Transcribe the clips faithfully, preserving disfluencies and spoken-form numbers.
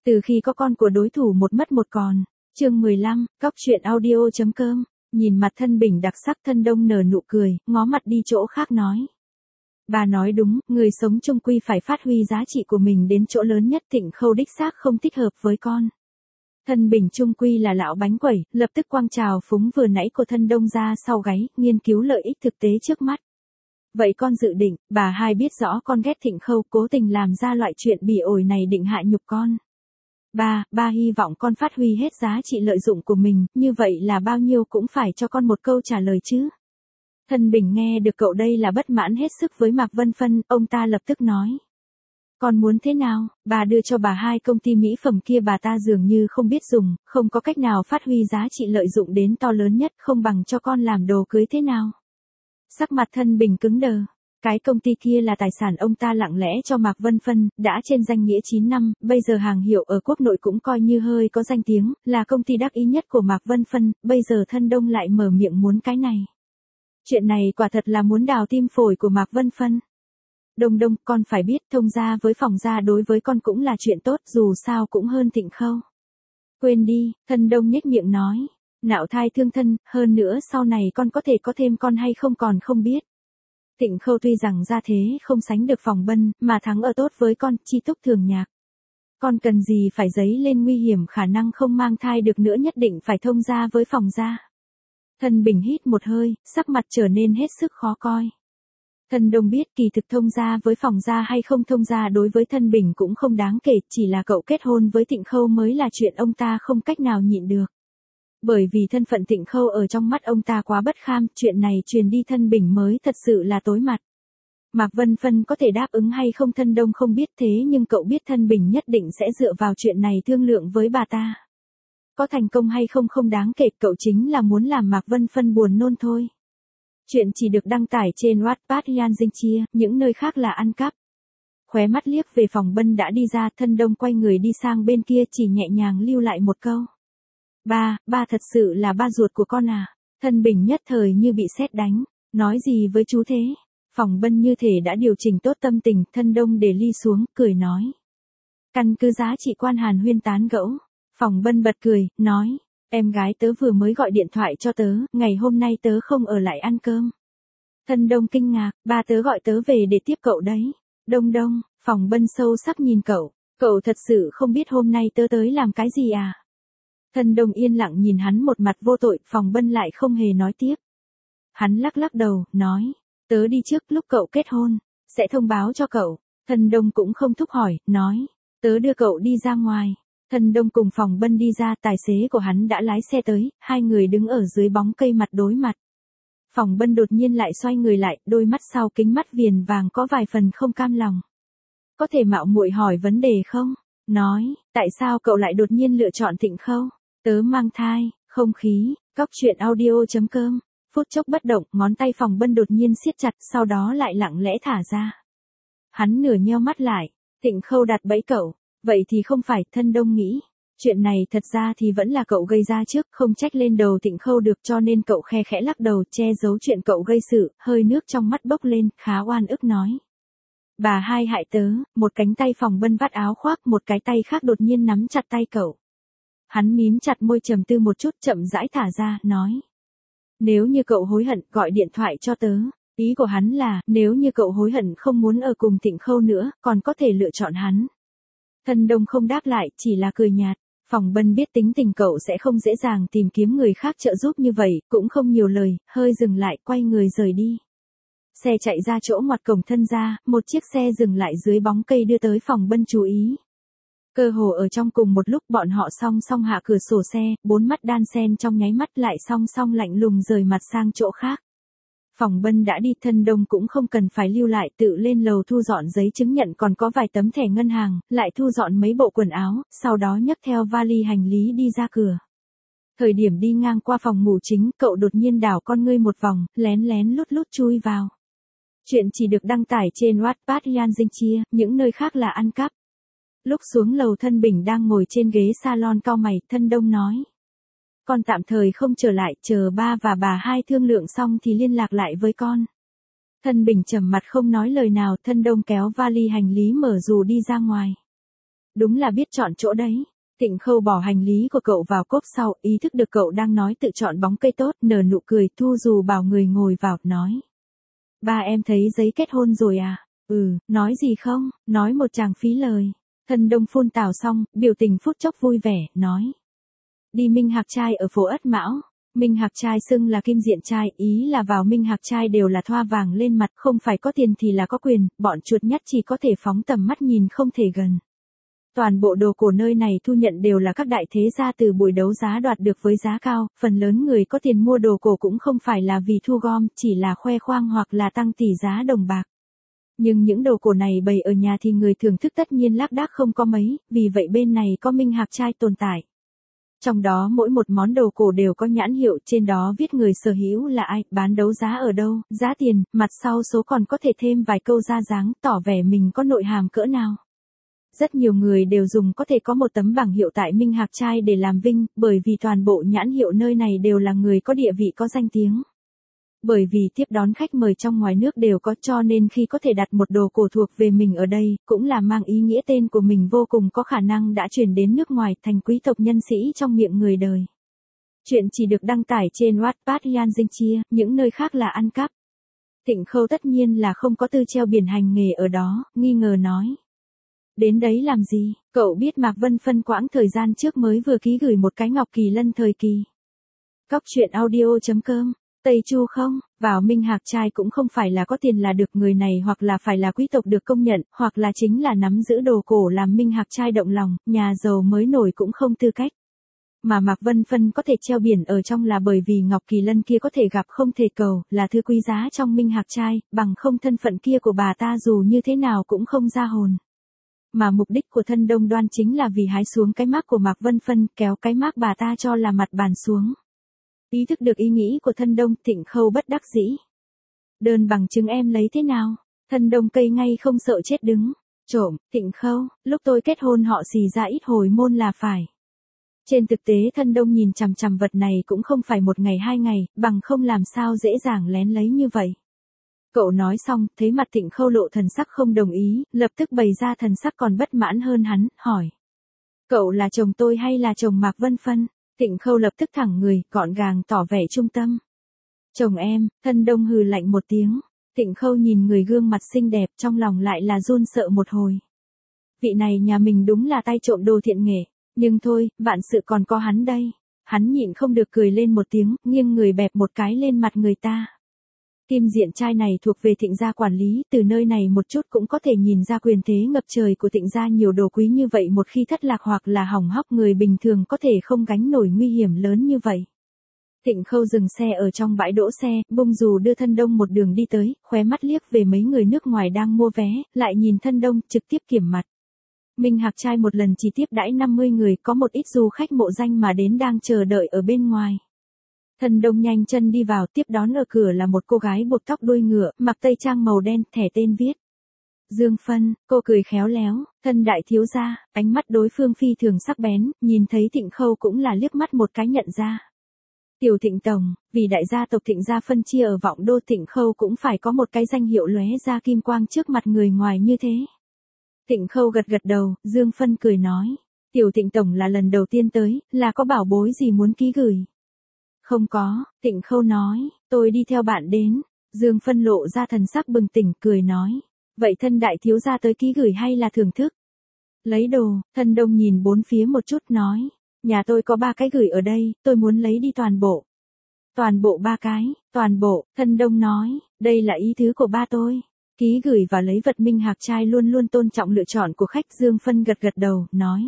Từ khi có con của đối thủ một mất một còn. Chương mười lăm, cóc truyện audio chấm com. Nhìn mặt Thân Bình đặc sắc, Thân Đông nở nụ cười, ngó mặt đi chỗ khác nói. Bà nói đúng, người sống chung quy phải phát huy giá trị của mình đến chỗ lớn nhất. Thịnh Khâu đích xác không thích hợp với con. Thân Bình chung quy là lão bánh quẩy, lập tức quăng trào phúng vừa nãy của Thân Đông ra sau gáy, nghiên cứu lợi ích thực tế trước mắt. Vậy con dự định, bà hai biết rõ con ghét Thịnh Khâu, cố tình làm ra loại chuyện bỉ ổi này định hạ nhục con. Ba, ba hy vọng con phát huy hết giá trị lợi dụng của mình, như vậy là bao nhiêu cũng phải cho con một câu trả lời chứ. Thân Bình nghe được cậu đây là bất mãn hết sức với Mạc Vân Phân, ông ta lập tức nói. Con muốn thế nào, bà đưa cho bà hai công ty mỹ phẩm kia bà ta dường như không biết dùng, không có cách nào phát huy giá trị lợi dụng đến to lớn nhất, không bằng cho con làm đồ cưới thế nào. Sắc mặt Thân Bình cứng đờ. Cái công ty kia là tài sản ông ta lặng lẽ cho Mạc Vân Phân, đã trên danh nghĩa chín năm, bây giờ hàng hiệu ở quốc nội cũng coi như hơi có danh tiếng, là công ty đắc ý nhất của Mạc Vân Phân, bây giờ Thân Đông lại mở miệng muốn cái này. Chuyện này quả thật là muốn đào tim phổi của Mạc Vân Phân. Đông Đông, con phải biết thông gia với phòng gia đối với con cũng là chuyện tốt, dù sao cũng hơn Thịnh Khâu. Quên đi, Thân Đông nhếch miệng nói. Nạo thai thương thân, hơn nữa sau này con có thể có thêm con hay không còn không biết. Thịnh Khâu tuy rằng gia thế không sánh được Phòng Bân, mà thắng ở tốt với con, chi túc thường nhạc. Con cần gì phải dấy lên nguy hiểm khả năng không mang thai được nữa, nhất định phải thông gia với phòng gia. Thân Bình hít một hơi, sắc mặt trở nên hết sức khó coi. Thân Đông biết kỳ thực thông gia với phòng gia hay không thông gia đối với Thân Bình cũng không đáng kể, chỉ là cậu kết hôn với Thịnh Khâu mới là chuyện ông ta không cách nào nhịn được. Bởi vì thân phận Thịnh Khâu ở trong mắt ông ta quá bất kham, chuyện này truyền đi Thân Bình mới thật sự là tối mặt. Mạc Vân Phân có thể đáp ứng hay không Thân Đông không biết, thế nhưng cậu biết Thân Bình nhất định sẽ dựa vào chuyện này thương lượng với bà ta. Có thành công hay không không đáng kể, cậu chính là muốn làm Mạc Vân Phân buồn nôn thôi. Chuyện chỉ được đăng tải trên Wattpad Yan Dinh Chia, những nơi khác là ăn cắp. Khóe mắt liếc về Phòng Bân đã đi ra, Thân Đông quay người đi sang bên kia, chỉ nhẹ nhàng lưu lại một câu. Ba, ba thật sự là ba ruột của con à? Thân Bình nhất thời như bị sét đánh, nói gì với chú thế? Phòng Bân như thể đã điều chỉnh tốt tâm tình, Thân Đông để ly xuống, cười nói. Căn cứ giá trị quan hàn huyên tán gẫu. Phòng Bân bật cười, nói, em gái tớ vừa mới gọi điện thoại cho tớ, ngày hôm nay tớ không ở lại ăn cơm. Thân Đông kinh ngạc, ba tớ gọi tớ về để tiếp cậu đấy. Đông Đông, Phòng Bân sâu sắc nhìn cậu, cậu thật sự không biết hôm nay tớ tới làm cái gì à? Thân Đông yên lặng nhìn hắn một mặt vô tội, Phòng Bân lại không hề nói tiếp. Hắn lắc lắc đầu, nói, tớ đi trước, lúc cậu kết hôn, sẽ thông báo cho cậu. Thân Đông cũng không thúc hỏi, nói, tớ đưa cậu đi ra ngoài. Thân Đông cùng Phòng Bân đi ra, tài xế của hắn đã lái xe tới, hai người đứng ở dưới bóng cây mặt đối mặt. Phòng Bân đột nhiên lại xoay người lại, đôi mắt sau kính mắt viền vàng có vài phần không cam lòng. Có thể mạo muội hỏi vấn đề không? Nói, tại sao cậu lại đột nhiên lựa chọn Thịnh Khâu? Tớ mang thai, không khí, cóc truyện audio chấm com. Phút chốc bất động, ngón tay Phòng Bân đột nhiên siết chặt, sau đó lại lặng lẽ thả ra. Hắn nửa nheo mắt lại, Thịnh Khâu đặt bẫy cậu, vậy thì không phải, Thân Đông nghĩ. Chuyện này thật ra thì vẫn là cậu gây ra trước, không trách lên đầu Thịnh Khâu được, cho nên cậu khe khẽ lắc đầu che giấu chuyện cậu gây sự, hơi nước trong mắt bốc lên, khá oan ức nói. Bà hai hại tớ, một cánh tay Phòng Bân vắt áo khoác, một cái tay khác đột nhiên nắm chặt tay cậu. Hắn mím chặt môi trầm tư một chút, chậm rãi thả ra, nói. Nếu như cậu hối hận, gọi điện thoại cho tớ. Ý của hắn là, nếu như cậu hối hận không muốn ở cùng Thịnh Khâu nữa, còn có thể lựa chọn hắn. Thân Đông không đáp lại, chỉ là cười nhạt. Phòng Bân biết tính tình cậu sẽ không dễ dàng tìm kiếm người khác trợ giúp như vậy, cũng không nhiều lời, hơi dừng lại, quay người rời đi. Xe chạy ra chỗ ngoặt cổng thân gia, một chiếc xe dừng lại dưới bóng cây đưa tới Phòng Bân chú ý. Cơ hồ ở trong cùng một lúc bọn họ song song hạ cửa sổ xe, bốn mắt đan sen trong nháy mắt lại song song lạnh lùng rời mặt sang chỗ khác. Phòng Bân đã đi, Thân Đông cũng không cần phải lưu lại, tự lên lầu thu dọn giấy chứng nhận còn có vài tấm thẻ ngân hàng, lại thu dọn mấy bộ quần áo, sau đó nhấc theo vali hành lý đi ra cửa. Thời điểm đi ngang qua phòng ngủ chính, cậu đột nhiên đảo con ngươi một vòng, lén lén lút lút chui vào. Chuyện chỉ được đăng tải trên Wattpad Yan Dinh Chia, những nơi khác là ăn cắp. Lúc xuống lầu Thân Bình đang ngồi trên ghế salon cau mày, Thân Đông nói. Con tạm thời không trở lại, chờ ba và bà hai thương lượng xong thì liên lạc lại với con. Thân Bình trầm mặt không nói lời nào, Thân Đông kéo vali hành lý mở dù đi ra ngoài. Đúng là biết chọn chỗ đấy. Tịnh Khâu bỏ hành lý của cậu vào cốp sau, ý thức được cậu đang nói tự chọn bóng cây tốt, nở nụ cười, Thu Dù bảo người ngồi vào, nói. Ba em thấy giấy kết hôn rồi à? Ừ, nói gì không? Nói một tràng phí lời. Thân Đông phun tào xong, biểu tình phút chốc vui vẻ, nói. Đi Minh Hạc trai ở phố Ất Mão. Minh Hạc trai xưng là kim diện trai, ý là vào Minh Hạc trai đều là thoa vàng lên mặt, không phải có tiền thì là có quyền, bọn chuột nhắt chỉ có thể phóng tầm mắt nhìn không thể gần. Toàn bộ đồ cổ nơi này thu nhận đều là các đại thế gia từ buổi đấu giá đoạt được với giá cao, phần lớn người có tiền mua đồ cổ cũng không phải là vì thu gom, chỉ là khoe khoang hoặc là tăng tỷ giá đồng bạc. Nhưng những đồ cổ này bày ở nhà thì người thưởng thức tất nhiên lác đác không có mấy, vì vậy bên này có Minh Hạc trai tồn tại. Trong đó mỗi một món đồ cổ đều có nhãn hiệu, trên đó viết người sở hữu là ai, bán đấu giá ở đâu, giá tiền, mặt sau số còn có thể thêm vài câu ra dáng, tỏ vẻ mình có nội hàm cỡ nào. Rất nhiều người đều dùng có thể có một tấm bảng hiệu tại Minh Hạc trai để làm vinh, bởi vì toàn bộ nhãn hiệu nơi này đều là người có địa vị có danh tiếng. Bởi vì tiếp đón khách mời trong ngoài nước đều có, cho nên khi có thể đặt một đồ cổ thuộc về mình ở đây, cũng là mang ý nghĩa tên của mình vô cùng có khả năng đã chuyển đến nước ngoài, thành quý tộc nhân sĩ trong miệng người đời. Chuyện chỉ được đăng tải trên Wattpad Yan Dinh Chia, những nơi khác là ăn cắp. Tịnh Khâu tất nhiên là không có tư treo biển hành nghề ở đó, nghi ngờ nói. Đến đấy làm gì? Cậu biết Mạc Vân Phân quãng thời gian trước mới vừa ký gửi một cái ngọc kỳ lân thời kỳ. Cóc truyện audio chấm com. Tây Chu không? Vào Minh Hạc trai cũng không phải là có tiền là được, người này hoặc là phải là quý tộc được công nhận, hoặc là chính là nắm giữ đồ cổ làm Minh Hạc trai động lòng, nhà giàu mới nổi cũng không tư cách. Mà Mạc Vân Phân có thể treo biển ở trong là bởi vì ngọc kỳ lân kia có thể gặp không thể cầu, là thứ quý giá trong Minh Hạc trai, bằng không thân phận kia của bà ta dù như thế nào cũng không ra hồn. Mà mục đích của Thân Đông Đoan chính là vì hái xuống cái mác của Mạc Vân Phân, kéo cái mác bà ta cho là mặt bàn xuống. Ý thức được ý nghĩ của Thân Đông, Tịnh Khâu bất đắc dĩ. Đơn bằng chứng em lấy thế nào? Thân Đông cây ngay không sợ chết đứng. Trộm, Tịnh Khâu, lúc tôi kết hôn họ xì ra ít hồi môn là phải. Trên thực tế Thân Đông nhìn chằm chằm vật này cũng không phải một ngày hai ngày, bằng không làm sao dễ dàng lén lấy như vậy. Cậu nói xong, thấy mặt Tịnh Khâu lộ thần sắc không đồng ý, lập tức bày ra thần sắc còn bất mãn hơn hắn, hỏi. Cậu là chồng tôi hay là chồng Mạc Vân Phân? Tịnh Khâu lập tức thẳng người, gọn gàng tỏ vẻ trung tâm. Chồng em. Thân Đông hừ lạnh một tiếng. Tịnh Khâu nhìn người gương mặt xinh đẹp, trong lòng lại là run sợ một hồi. Vị này nhà mình đúng là tay trộm đồ thiện nghệ, nhưng thôi, vạn sự còn có hắn đây. Hắn nhịn không được cười lên một tiếng, nghiêng người bẹp một cái lên mặt người ta. Kim diện trai này thuộc về Thịnh gia quản lý, từ nơi này một chút cũng có thể nhìn ra quyền thế ngập trời của Thịnh gia, nhiều đồ quý như vậy một khi thất lạc hoặc là hỏng hóc người bình thường có thể không gánh nổi nguy hiểm lớn như vậy. Tịnh Khâu dừng xe ở trong bãi đỗ xe, bung dù đưa Thân Đông một đường đi tới, khóe mắt liếc về mấy người nước ngoài đang mua vé, lại nhìn Thân Đông, trực tiếp kiểm mặt. Minh Hạc trai một lần chỉ tiếp đãi năm mươi người, có một ít du khách mộ danh mà đến đang chờ đợi ở bên ngoài. Thân Đông nhanh chân đi vào, tiếp đón ở cửa là một cô gái buộc tóc đuôi ngựa, mặc tây trang màu đen, thẻ tên viết. Dương Phân, cô cười khéo léo, Thân đại thiếu gia, ánh mắt đối phương phi thường sắc bén, nhìn thấy Tịnh Khâu cũng là liếc mắt một cái nhận ra. Tiểu Thịnh Tổng, vì đại gia tộc Thịnh gia phân chia ở Vọng Đô, Tịnh Khâu cũng phải có một cái danh hiệu lóe ra kim quang trước mặt người ngoài như thế. Tịnh Khâu gật gật đầu, Dương Phân cười nói. Tiểu Thịnh Tổng là lần đầu tiên tới, là có bảo bối gì muốn ký gửi? Không có, Tịnh Khâu nói, tôi đi theo bạn đến. Dương Phân lộ ra thần sắc bừng tỉnh, cười nói. Vậy Thân đại thiếu gia tới ký gửi hay là thưởng thức? Lấy đồ. Thân Đông nhìn bốn phía một chút nói. Nhà tôi có ba cái gửi ở đây, tôi muốn lấy đi toàn bộ. Toàn bộ ba cái, toàn bộ. Thân Đông nói, đây là ý tứ của ba tôi. Ký gửi và lấy vật. Minh Hạc trai luôn luôn tôn trọng lựa chọn của khách. Dương Phân gật gật đầu, nói.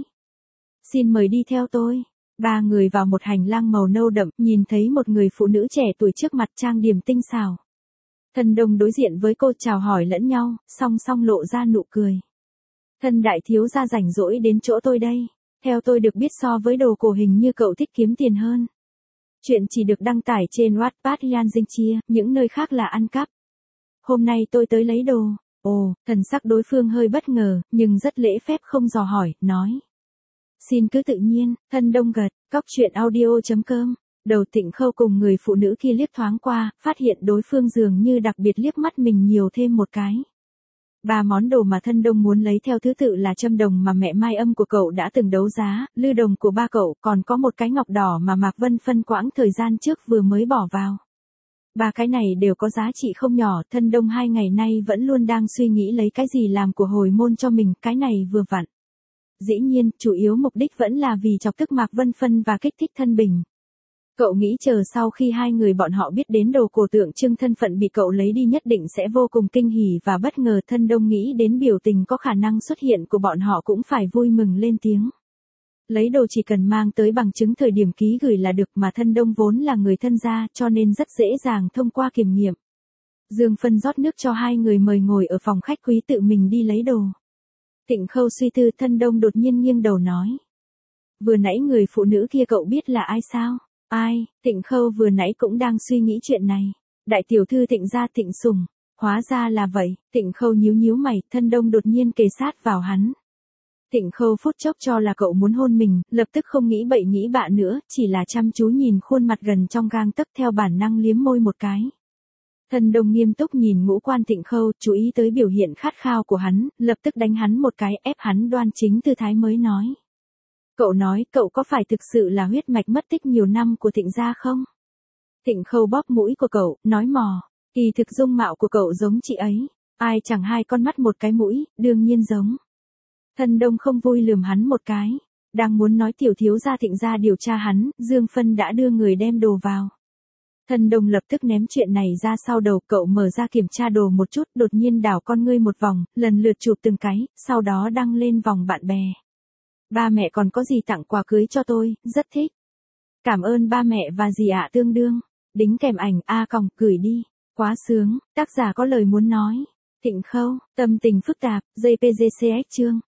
Xin mời đi theo tôi. Ba người vào một hành lang màu nâu đậm, nhìn thấy một người phụ nữ trẻ tuổi trước mặt trang điểm tinh xảo. Thân Đông đối diện với cô chào hỏi lẫn nhau, song song lộ ra nụ cười. Thân đại thiếu gia rảnh rỗi đến chỗ tôi đây. Theo tôi được biết so với đồ cổ hình như cậu thích kiếm tiền hơn. Chuyện chỉ được đăng tải trên Wattpad Yan Dinh Chia, những nơi khác là ăn cắp. Hôm nay tôi tới lấy đồ. Ồ, thần sắc đối phương hơi bất ngờ, nhưng rất lễ phép không dò hỏi, nói. Xin cứ tự nhiên. Thân Đông gật. Cóc truyện audio chấm com. Đầu Tịnh Khâu cùng người phụ nữ kia liếc thoáng qua, phát hiện đối phương dường như đặc biệt liếc mắt mình nhiều thêm một cái. Ba món đồ mà thân đông muốn lấy theo thứ tự là châm đồng mà mẹ Mai Âm của cậu đã từng đấu giá, lư đồng của ba cậu, còn có một cái ngọc đỏ mà Mạc Vân phân quãng thời gian trước vừa mới bỏ vào. Ba cái này đều có giá trị không nhỏ, thân đông hai ngày nay vẫn luôn đang suy nghĩ lấy cái gì làm của hồi môn cho mình, cái này vừa vặn. Dĩ nhiên, chủ yếu mục đích vẫn là vì chọc tức Mạc Vân Phân và kích thích Thân Bình. Cậu nghĩ chờ sau khi hai người bọn họ biết đến đồ cổ tượng trưng thân phận bị cậu lấy đi nhất định sẽ vô cùng kinh hỉ và bất ngờ. Thân đông nghĩ đến biểu tình có khả năng xuất hiện của bọn họ cũng phải vui mừng lên tiếng. Lấy đồ chỉ cần mang tới bằng chứng thời điểm ký gửi là được, mà thân đông vốn là người thân gia cho nên rất dễ dàng thông qua kiểm nghiệm. Dương Phân rót nước cho hai người mời ngồi ở phòng khách quý tự mình đi lấy đồ. Tịnh Khâu suy tư, thân đông đột nhiên nghiêng đầu nói. Vừa nãy người phụ nữ kia cậu biết là ai sao? Ai? Tịnh Khâu vừa nãy cũng đang suy nghĩ chuyện này. Đại tiểu thư Tịnh gia Tịnh Sùng. Hóa ra là vậy. Tịnh Khâu nhíu nhíu mày, thân đông đột nhiên kề sát vào hắn. Tịnh Khâu phút chốc cho là cậu muốn hôn mình, lập tức không nghĩ bậy nghĩ bạ nữa, chỉ là chăm chú nhìn khuôn mặt gần trong gang tấc theo bản năng liếm môi một cái. Thân đông nghiêm túc nhìn ngũ quan Tịnh Khâu, chú ý tới biểu hiện khát khao của hắn, lập tức đánh hắn một cái, ép hắn đoan chính tư thái mới nói. Cậu nói, cậu có phải thực sự là huyết mạch mất tích nhiều năm của Tịnh gia không? Tịnh Khâu bóp mũi của cậu, nói mò, kỳ thực dung mạo của cậu giống chị ấy, ai chẳng hai con mắt một cái mũi, đương nhiên giống. Thân đông không vui lườm hắn một cái, đang muốn nói tiểu thiếu gia Tịnh gia điều tra hắn, Dương Phân đã đưa người đem đồ vào. Thân đông lập tức ném chuyện này ra sau đầu, cậu mở ra kiểm tra đồ một chút, đột nhiên đảo con ngươi một vòng, lần lượt chụp từng cái, sau đó đăng lên vòng bạn bè. Ba mẹ còn có gì tặng quà cưới cho tôi, rất thích. Cảm ơn ba mẹ và dì ạ tương đương. Đính kèm ảnh A còng, gửi đi. Quá sướng, tác giả có lời muốn nói. Tịnh Khâu, tâm tình phức tạp, gi pê giê xê ích chương.